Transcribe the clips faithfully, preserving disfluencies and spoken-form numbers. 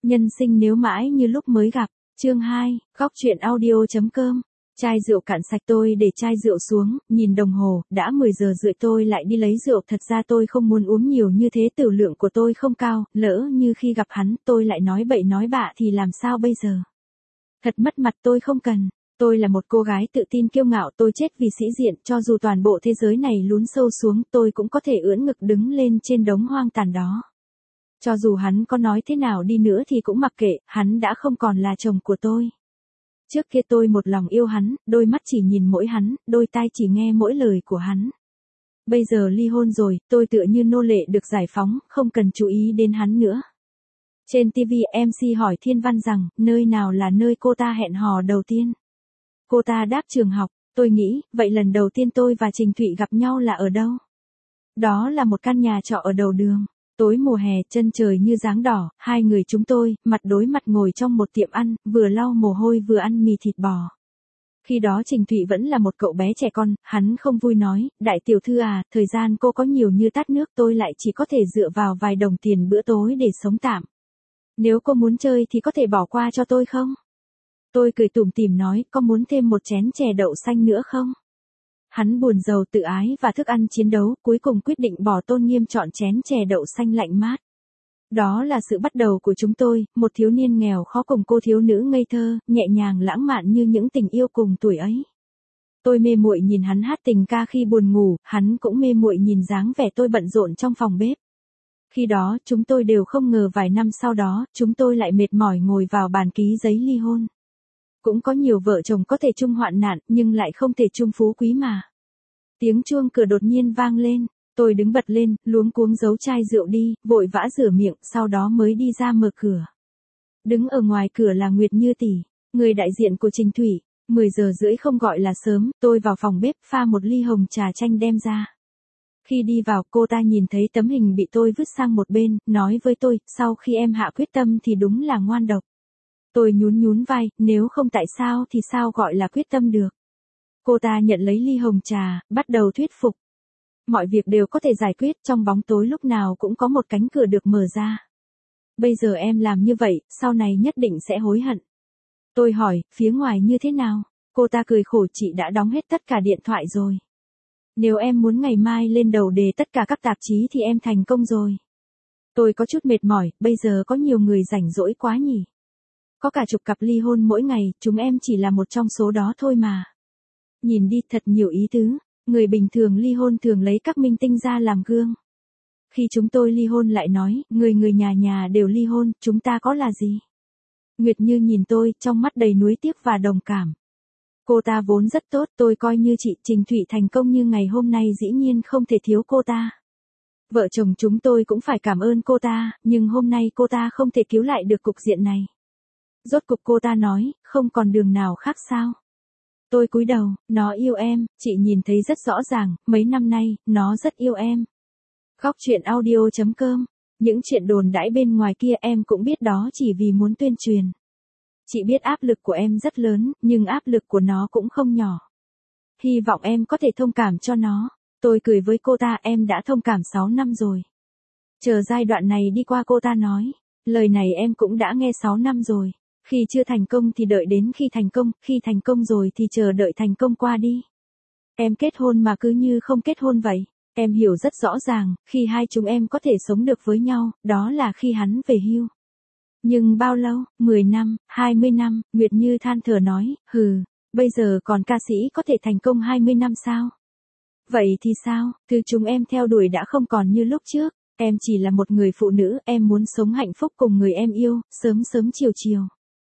Nhân sinh nếu mãi như lúc mới gặp. Chương hai, góc truyện audio chấm com. Chai rượu cạn sạch, tôi để chai rượu xuống, nhìn đồng hồ, đã mười giờ rưỡi tôi lại đi lấy rượu. Thật ra tôi không muốn uống nhiều như thế, tử lượng của tôi không cao, lỡ như khi gặp hắn, tôi lại nói bậy nói bạ thì làm sao bây giờ? Thật mất mặt, tôi không cần. Tôi là một cô gái tự tin kiêu ngạo, tôi chết vì sĩ diện, cho dù toàn bộ thế giới này lún sâu xuống, tôi cũng có thể ưỡn ngực đứng lên trên đống hoang tàn đó. Cho dù hắn có nói thế nào đi nữa thì cũng mặc kệ, hắn đã không còn là chồng của tôi. Trước kia tôi một lòng yêu hắn, đôi mắt chỉ nhìn mỗi hắn, đôi tai chỉ nghe mỗi lời của hắn. Bây giờ ly hôn rồi, tôi tựa như nô lệ được giải phóng, không cần chú ý đến hắn nữa. Trên ti vi, em xê hỏi Thiên Văn rằng, nơi nào là nơi cô ta hẹn hò đầu tiên? Cô ta đáp trường học. Tôi nghĩ, vậy lần đầu tiên tôi và Trình Thụy gặp nhau là ở đâu? Đó là một căn nhà trọ ở đầu đường. Tối mùa hè, chân trời như dáng đỏ, hai người chúng tôi, mặt đối mặt ngồi trong một tiệm ăn, vừa lau mồ hôi vừa ăn mì thịt bò. Khi đó Trình Thụy vẫn là một cậu bé trẻ con, hắn không vui nói, đại tiểu thư à, thời gian cô có nhiều như tát nước, tôi lại chỉ có thể dựa vào vài đồng tiền bữa tối để sống tạm. Nếu cô muốn chơi thì có thể bỏ qua cho tôi không? Tôi cười tủm tỉm nói, có muốn thêm một chén chè đậu xanh nữa không? Hắn buồn rầu tự ái và thức ăn chiến đấu, cuối cùng quyết định bỏ tôn nghiêm chọn chén chè đậu xanh lạnh mát. Đó là sự bắt đầu của chúng tôi, một thiếu niên nghèo khó cùng cô thiếu nữ ngây thơ, nhẹ nhàng lãng mạn như những tình yêu cùng tuổi ấy. Tôi mê muội nhìn hắn hát tình ca khi buồn ngủ, hắn cũng mê muội nhìn dáng vẻ tôi bận rộn trong phòng bếp. Khi đó, chúng tôi đều không ngờ vài năm sau đó, chúng tôi lại mệt mỏi ngồi vào bàn ký giấy ly hôn. Cũng có nhiều vợ chồng có thể chung hoạn nạn, nhưng lại không thể chung phú quý mà. Tiếng chuông cửa đột nhiên vang lên, tôi đứng bật lên, luống cuống giấu chai rượu đi, vội vã rửa miệng, sau đó mới đi ra mở cửa. Đứng ở ngoài cửa là Nguyệt Như tỷ, người đại diện của Trình Thụy. mười giờ rưỡi không gọi là sớm, tôi vào phòng bếp pha một ly hồng trà chanh đem ra. Khi đi vào, cô ta nhìn thấy tấm hình bị tôi vứt sang một bên, nói với tôi, sau khi em hạ quyết tâm thì đúng là ngoan độc. Tôi nhún nhún vai, nếu không tại sao thì sao gọi là quyết tâm được. Cô ta nhận lấy ly hồng trà, bắt đầu thuyết phục. Mọi việc đều có thể giải quyết, trong bóng tối lúc nào cũng có một cánh cửa được mở ra. Bây giờ em làm như vậy, sau này nhất định sẽ hối hận. Tôi hỏi, phía ngoài như thế nào? Cô ta cười khổ, chị đã đóng hết tất cả điện thoại rồi. Nếu em muốn ngày mai lên đầu đề tất cả các tạp chí thì em thành công rồi. Tôi có chút mệt mỏi, bây giờ có nhiều người rảnh rỗi quá nhỉ. Có cả chục cặp ly hôn mỗi ngày, chúng em chỉ là một trong số đó thôi mà. Nhìn đi, thật nhiều ý tứ, người bình thường ly hôn thường lấy các minh tinh ra làm gương. Khi chúng tôi ly hôn lại nói, người người nhà nhà đều ly hôn, chúng ta có là gì? Nguyệt Như nhìn tôi, trong mắt đầy nuối tiếc và đồng cảm. Cô ta vốn rất tốt, tôi coi như chị Trình Thụy thành công như ngày hôm nay dĩ nhiên không thể thiếu cô ta. Vợ chồng chúng tôi cũng phải cảm ơn cô ta, nhưng hôm nay cô ta không thể cứu lại được cục diện này. Rốt cục cô ta nói, không còn đường nào khác sao? Tôi cúi đầu, nó yêu em, chị nhìn thấy rất rõ ràng, mấy năm nay, nó rất yêu em. Góc truyện audio chấm com. Những chuyện đồn đãi bên ngoài kia em cũng biết đó chỉ vì muốn tuyên truyền. Chị biết áp lực của em rất lớn, nhưng áp lực của nó cũng không nhỏ. Hy vọng em có thể thông cảm cho nó. Tôi cười với cô ta, em đã thông cảm sáu năm rồi. Chờ giai đoạn này đi qua, cô ta nói. Lời này em cũng đã nghe sáu năm rồi. Khi chưa thành công thì đợi đến khi thành công, khi thành công rồi thì chờ đợi thành công qua đi. Em kết hôn mà cứ như không kết hôn vậy. Em hiểu rất rõ ràng, khi hai chúng em có thể sống được với nhau, đó là khi hắn về hưu. Nhưng bao lâu, mười năm, hai mươi năm, Nguyệt Như than thở nói, hừ, bây giờ còn ca sĩ có thể thành công hai mươi năm sao? Vậy thì sao, thứ chúng em theo đuổi đã không còn như lúc trước, em chỉ là một người phụ nữ, em muốn sống hạnh phúc cùng người em yêu, sớm sớm chiều chiều.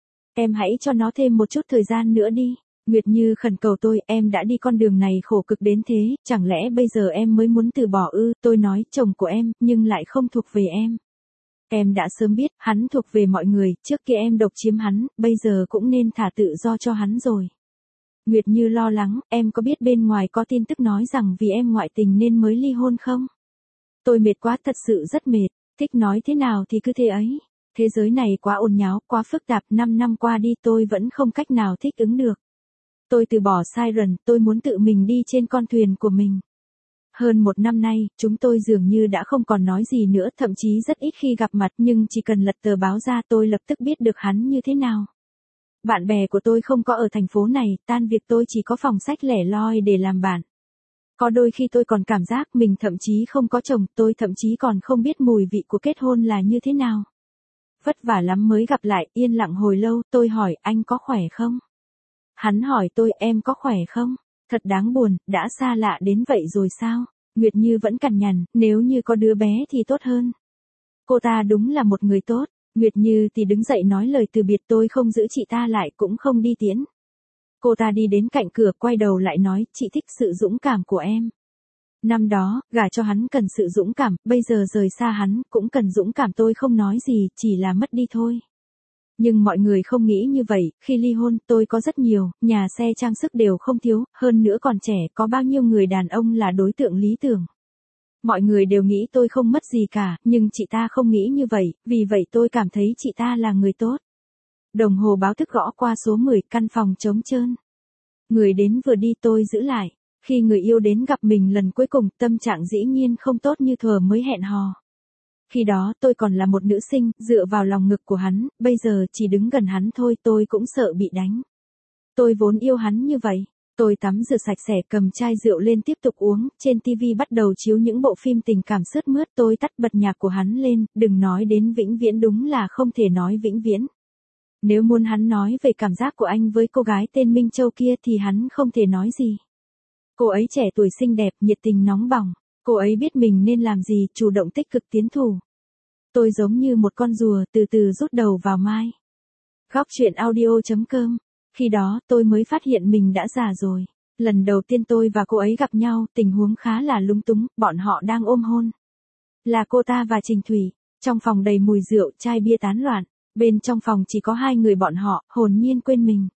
Em hãy cho nó thêm một chút thời gian nữa đi. Nguyệt Như khẩn cầu tôi, em đã đi con đường này khổ cực đến thế, chẳng lẽ bây giờ em mới muốn từ bỏ ư? Tôi nói, chồng của em, nhưng lại không thuộc về em. Em đã sớm biết, hắn thuộc về mọi người, trước kia em độc chiếm hắn, bây giờ cũng nên thả tự do cho hắn rồi. Nguyệt Như lo lắng, em có biết bên ngoài có tin tức nói rằng vì em ngoại tình nên mới ly hôn không? Tôi mệt quá, thật sự rất mệt, thích nói thế nào thì cứ thế ấy. Thế giới này quá ồn nháo, quá phức tạp, năm năm qua đi tôi vẫn không cách nào thích ứng được. Tôi từ bỏ Siren, tôi muốn tự mình đi trên con thuyền của mình. Hơn một năm nay, chúng tôi dường như đã không còn nói gì nữa, thậm chí rất ít khi gặp mặt, nhưng chỉ cần lật tờ báo ra tôi lập tức biết được hắn như thế nào. Bạn bè của tôi không có ở thành phố này, tan việc tôi chỉ có phòng sách lẻ loi để làm bạn. Có đôi khi tôi còn cảm giác mình thậm chí không có chồng, tôi thậm chí còn không biết mùi vị của kết hôn là như thế nào. Vất vả lắm mới gặp lại, yên lặng hồi lâu, tôi hỏi anh có khỏe không? Hắn hỏi tôi em có khỏe không? Thật đáng buồn, đã xa lạ đến vậy rồi sao? Nguyệt Như vẫn cằn nhằn, nếu như có đứa bé thì tốt hơn. Cô ta đúng là một người tốt. Nguyệt Như thì đứng dậy nói lời từ biệt, tôi không giữ chị ta lại cũng không đi tiễn. Cô ta đi đến cạnh cửa, quay đầu lại nói, chị thích sự dũng cảm của em. Năm đó, gả cho hắn cần sự dũng cảm, bây giờ rời xa hắn, cũng cần dũng cảm, tôi không nói gì, chỉ là mất đi thôi. Nhưng mọi người không nghĩ như vậy, khi ly hôn, tôi có rất nhiều, nhà xe trang sức đều không thiếu, hơn nữa còn trẻ, có bao nhiêu người đàn ông là đối tượng lý tưởng. Mọi người đều nghĩ tôi không mất gì cả, nhưng chị ta không nghĩ như vậy, vì vậy tôi cảm thấy chị ta là người tốt. Đồng hồ báo thức gõ qua số mười, căn phòng trống trơn. Người đến vừa đi tôi giữ lại. Khi người yêu đến gặp mình lần cuối cùng, tâm trạng dĩ nhiên không tốt như thuở mới hẹn hò. Khi đó tôi còn là một nữ sinh, dựa vào lòng ngực của hắn, bây giờ chỉ đứng gần hắn thôi tôi cũng sợ bị đánh. Tôi vốn yêu hắn như vậy. Tôi tắm rửa sạch sẽ, cầm chai rượu lên tiếp tục uống, trên tivi bắt đầu chiếu những bộ phim tình cảm sướt mướt, tôi tắt bật nhạc của hắn lên, đừng nói đến vĩnh viễn, đúng là không thể nói vĩnh viễn. Nếu muốn hắn nói về cảm giác của anh với cô gái tên Minh Châu kia thì hắn không thể nói gì. Cô ấy trẻ tuổi xinh đẹp, nhiệt tình nóng bỏng. Cô ấy biết mình nên làm gì, chủ động tích cực tiến thủ. Tôi giống như một con rùa, từ từ rút đầu vào mai. Góc chuyện audio chấm com. Khi đó, tôi mới phát hiện mình đã già rồi. Lần đầu tiên tôi và cô ấy gặp nhau, tình huống khá là lung túng, bọn họ đang ôm hôn. Là cô ta và Trình Thủy. Trong phòng đầy mùi rượu, chai bia tán loạn. Bên trong phòng chỉ có hai người bọn họ, hồn nhiên quên mình.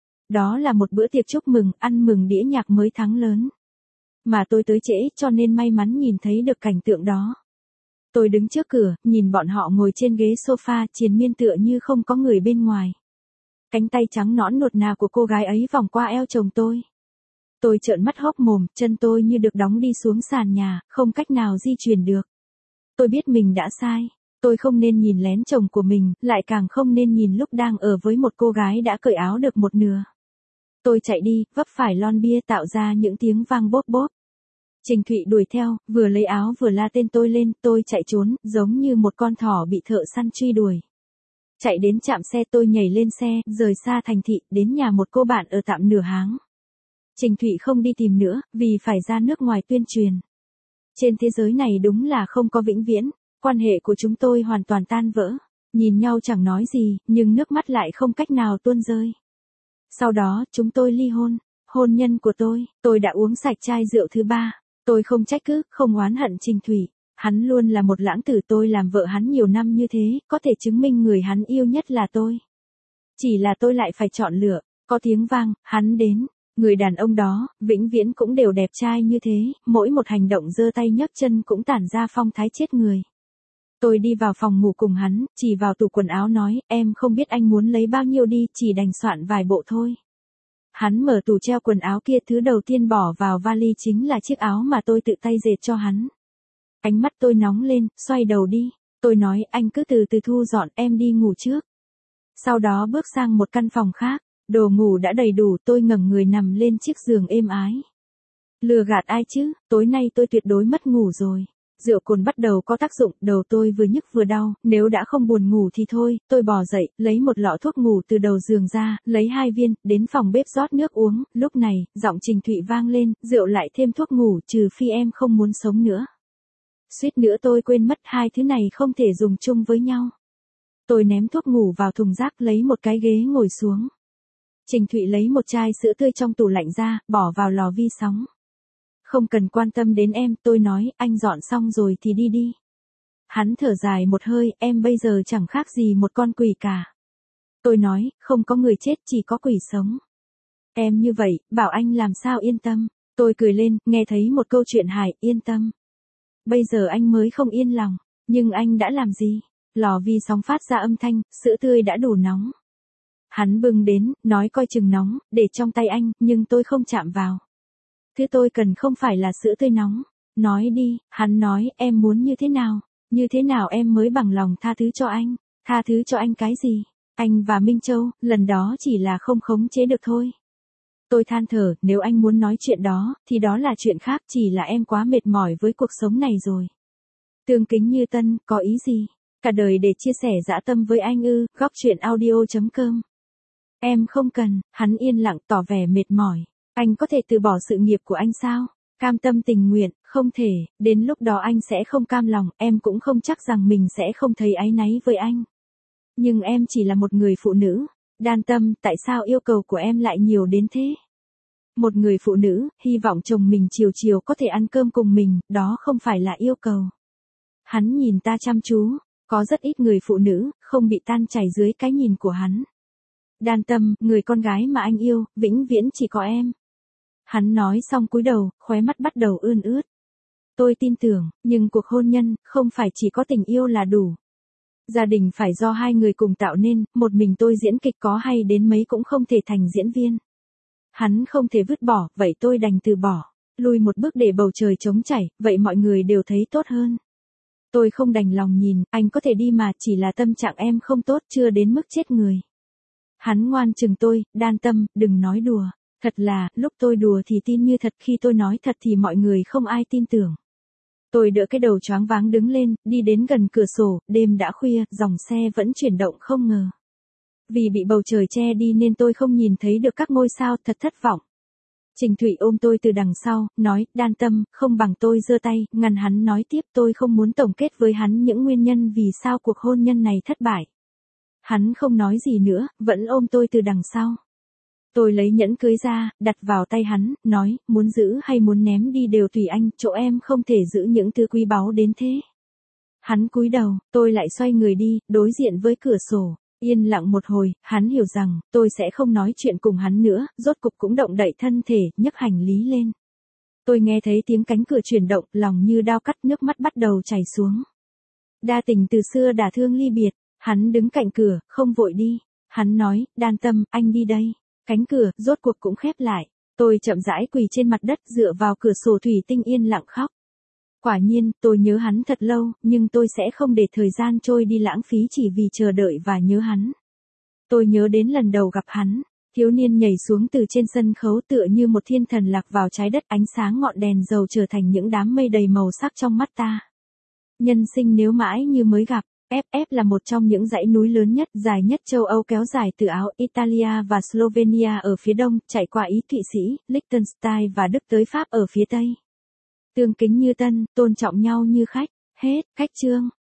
Đó là một bữa tiệc chúc mừng, ăn mừng đĩa nhạc mới thắng lớn. Mà tôi tới trễ cho nên may mắn nhìn thấy được cảnh tượng đó. Tôi đứng trước cửa, nhìn bọn họ ngồi trên ghế sofa, triền miên tựa như không có người bên ngoài. Cánh tay trắng nõn nuột nà của cô gái ấy vòng qua eo chồng tôi. Tôi trợn mắt hốc mồm, chân tôi như được đóng đi xuống sàn nhà, không cách nào di chuyển được. Tôi biết mình đã sai. Tôi không nên nhìn lén chồng của mình, lại càng không nên nhìn lúc đang ở với một cô gái đã cởi áo được một nửa. Tôi chạy đi, vấp phải lon bia tạo ra những tiếng vang bốp bốp. Trình Thụy đuổi theo, vừa lấy áo vừa la tên tôi lên, tôi chạy trốn, giống như một con thỏ bị thợ săn truy đuổi. Chạy đến trạm xe tôi nhảy lên xe, rời xa thành thị, đến nhà một cô bạn ở tạm nửa tháng. Trình Thụy không đi tìm nữa, vì phải ra nước ngoài tuyên truyền. Trên thế giới này đúng là không có vĩnh viễn, quan hệ của chúng tôi hoàn toàn tan vỡ. Nhìn nhau chẳng nói gì, nhưng nước mắt lại không cách nào tuôn rơi. Sau đó, chúng tôi ly hôn. Hôn nhân của tôi, tôi đã uống sạch chai rượu thứ ba. Tôi không trách cứ, không oán hận Trình Thủy. Hắn luôn là một lãng tử, tôi làm vợ hắn nhiều năm như thế, có thể chứng minh người hắn yêu nhất là tôi. Chỉ là tôi lại phải chọn lựa. Có tiếng vang, hắn đến. Người đàn ông đó, vĩnh viễn cũng đều đẹp trai như thế, mỗi một hành động giơ tay nhấc chân cũng tản ra phong thái chết người. Tôi đi vào phòng ngủ cùng hắn, chỉ vào tủ quần áo nói, em không biết anh muốn lấy bao nhiêu đi, chỉ đành soạn vài bộ thôi. Hắn mở tủ treo quần áo kia, thứ đầu tiên bỏ vào vali chính là chiếc áo mà tôi tự tay dệt cho hắn. Ánh mắt tôi nóng lên, xoay đầu đi. Tôi nói, anh cứ từ từ thu dọn, em đi ngủ trước. Sau đó bước sang một căn phòng khác, đồ ngủ đã đầy đủ, tôi ngẩng người nằm lên chiếc giường êm ái. Lừa gạt ai chứ, tối nay tôi tuyệt đối mất ngủ rồi. Rượu cồn bắt đầu có tác dụng, đầu tôi vừa nhức vừa đau, nếu đã không buồn ngủ thì thôi, tôi bò dậy, lấy một lọ thuốc ngủ từ đầu giường ra, lấy hai viên, đến phòng bếp rót nước uống, lúc này, giọng Trình Thụy vang lên, rượu lại thêm thuốc ngủ, trừ phi em không muốn sống nữa. Suýt nữa tôi quên mất hai thứ này không thể dùng chung với nhau. Tôi ném thuốc ngủ vào thùng rác, lấy một cái ghế ngồi xuống. Trình Thụy lấy một chai sữa tươi trong tủ lạnh ra, bỏ vào lò vi sóng. Không cần quan tâm đến em, tôi nói, anh dọn xong rồi thì đi đi. Hắn thở dài một hơi, em bây giờ chẳng khác gì một con quỷ cả. Tôi nói, không có người chết, chỉ có quỷ sống. Em như vậy, bảo anh làm sao yên tâm. Tôi cười lên, nghe thấy một câu chuyện hài, yên tâm. Bây giờ anh mới không yên lòng, nhưng anh đã làm gì? Lò vi sóng phát ra âm thanh, sữa tươi đã đủ nóng. Hắn bưng đến, nói coi chừng nóng, để trong tay anh, nhưng tôi không chạm vào. Thứ tôi cần không phải là sữa tươi nóng, Nói đi, hắn nói, em muốn như thế nào? Như thế nào em mới bằng lòng tha thứ cho anh? Tha thứ cho anh cái gì? Anh và Minh Châu, lần đó chỉ là không khống chế được thôi. Tôi than thở, nếu anh muốn nói chuyện đó, thì đó là chuyện khác, chỉ là em quá mệt mỏi với cuộc sống này rồi. Tương Kính Như Tân, có ý gì? Cả đời để chia sẻ dã tâm với anh ư? Góc chuyện audio chấm com. Em không cần, hắn yên lặng tỏ vẻ mệt mỏi. Anh có thể từ bỏ sự nghiệp của anh sao? Cam tâm tình nguyện, không thể, đến lúc đó anh sẽ không cam lòng, em cũng không chắc rằng mình sẽ không thấy áy náy với anh. Nhưng em chỉ là một người phụ nữ. Đan Tâm, tại sao yêu cầu của em lại nhiều đến thế? Một người phụ nữ, hy vọng chồng mình chiều chiều có thể ăn cơm cùng mình, đó không phải là yêu cầu. Hắn nhìn ta chăm chú, có rất ít người phụ nữ, không bị tan chảy dưới cái nhìn của hắn. Đan Tâm, người con gái mà anh yêu, vĩnh viễn chỉ có em. Hắn nói xong cúi đầu, khóe mắt bắt đầu ươn ướt. Tôi tin tưởng, nhưng cuộc hôn nhân, không phải chỉ có tình yêu là đủ. Gia đình phải do hai người cùng tạo nên, một mình tôi diễn kịch có hay đến mấy cũng không thể thành diễn viên. Hắn không thể vứt bỏ, vậy tôi đành từ bỏ. Lùi một bước để bầu trời trống chảy, vậy mọi người đều thấy tốt hơn. Tôi không đành lòng nhìn, anh có thể đi mà, chỉ là tâm trạng em không tốt, chưa đến mức chết người. Hắn ngoan chừng tôi, Đan Tâm, đừng nói đùa. Thật là, lúc tôi đùa thì tin như thật, khi tôi nói thật thì mọi người không ai tin tưởng. Tôi đỡ cái đầu choáng váng đứng lên, đi đến gần cửa sổ, đêm đã khuya, dòng xe vẫn chuyển động không ngờ. Vì bị bầu trời che đi nên tôi không nhìn thấy được các ngôi sao, thật thất vọng. Trình Thụy ôm tôi từ đằng sau, nói, Đan Tâm, không bằng tôi giơ tay, ngăn hắn nói tiếp, tôi không muốn tổng kết với hắn những nguyên nhân vì sao cuộc hôn nhân này thất bại. Hắn không nói gì nữa, vẫn ôm tôi từ đằng sau. Tôi lấy nhẫn cưới ra, đặt vào tay hắn, nói, muốn giữ hay muốn ném đi đều tùy anh, chỗ em không thể giữ những thứ quý báu đến thế. Hắn cúi đầu, tôi lại xoay người đi, đối diện với cửa sổ. Yên lặng một hồi, hắn hiểu rằng, tôi sẽ không nói chuyện cùng hắn nữa, rốt cục cũng động đậy thân thể, nhấc hành lý lên. Tôi nghe thấy tiếng cánh cửa chuyển động, lòng như đao cắt, nước mắt bắt đầu chảy xuống. Đa tình từ xưa đả thương ly biệt, hắn đứng cạnh cửa, không vội đi. Hắn nói, Đan Tâm, anh đi đây. Cánh cửa, rốt cuộc cũng khép lại. Tôi chậm rãi quỳ trên mặt đất dựa vào cửa sổ thủy tinh yên lặng khóc. Quả nhiên, tôi nhớ hắn thật lâu, nhưng tôi sẽ không để thời gian trôi đi lãng phí chỉ vì chờ đợi và nhớ hắn. Tôi nhớ đến lần đầu gặp hắn, thiếu niên nhảy xuống từ trên sân khấu tựa như một thiên thần lạc vào trái đất, ánh sáng ngọn đèn dầu trở thành những đám mây đầy màu sắc trong mắt ta. Nhân sinh nếu mãi như mới gặp. ép ép là một trong những dãy núi lớn nhất, dài nhất châu Âu, kéo dài từ Áo, Italia và Slovenia ở phía đông, chạy qua Ý, Thụy Sĩ, Liechtenstein và Đức tới Pháp ở phía tây. Tương Kính Như Tân, tôn trọng nhau như khách. Hết, cách chương.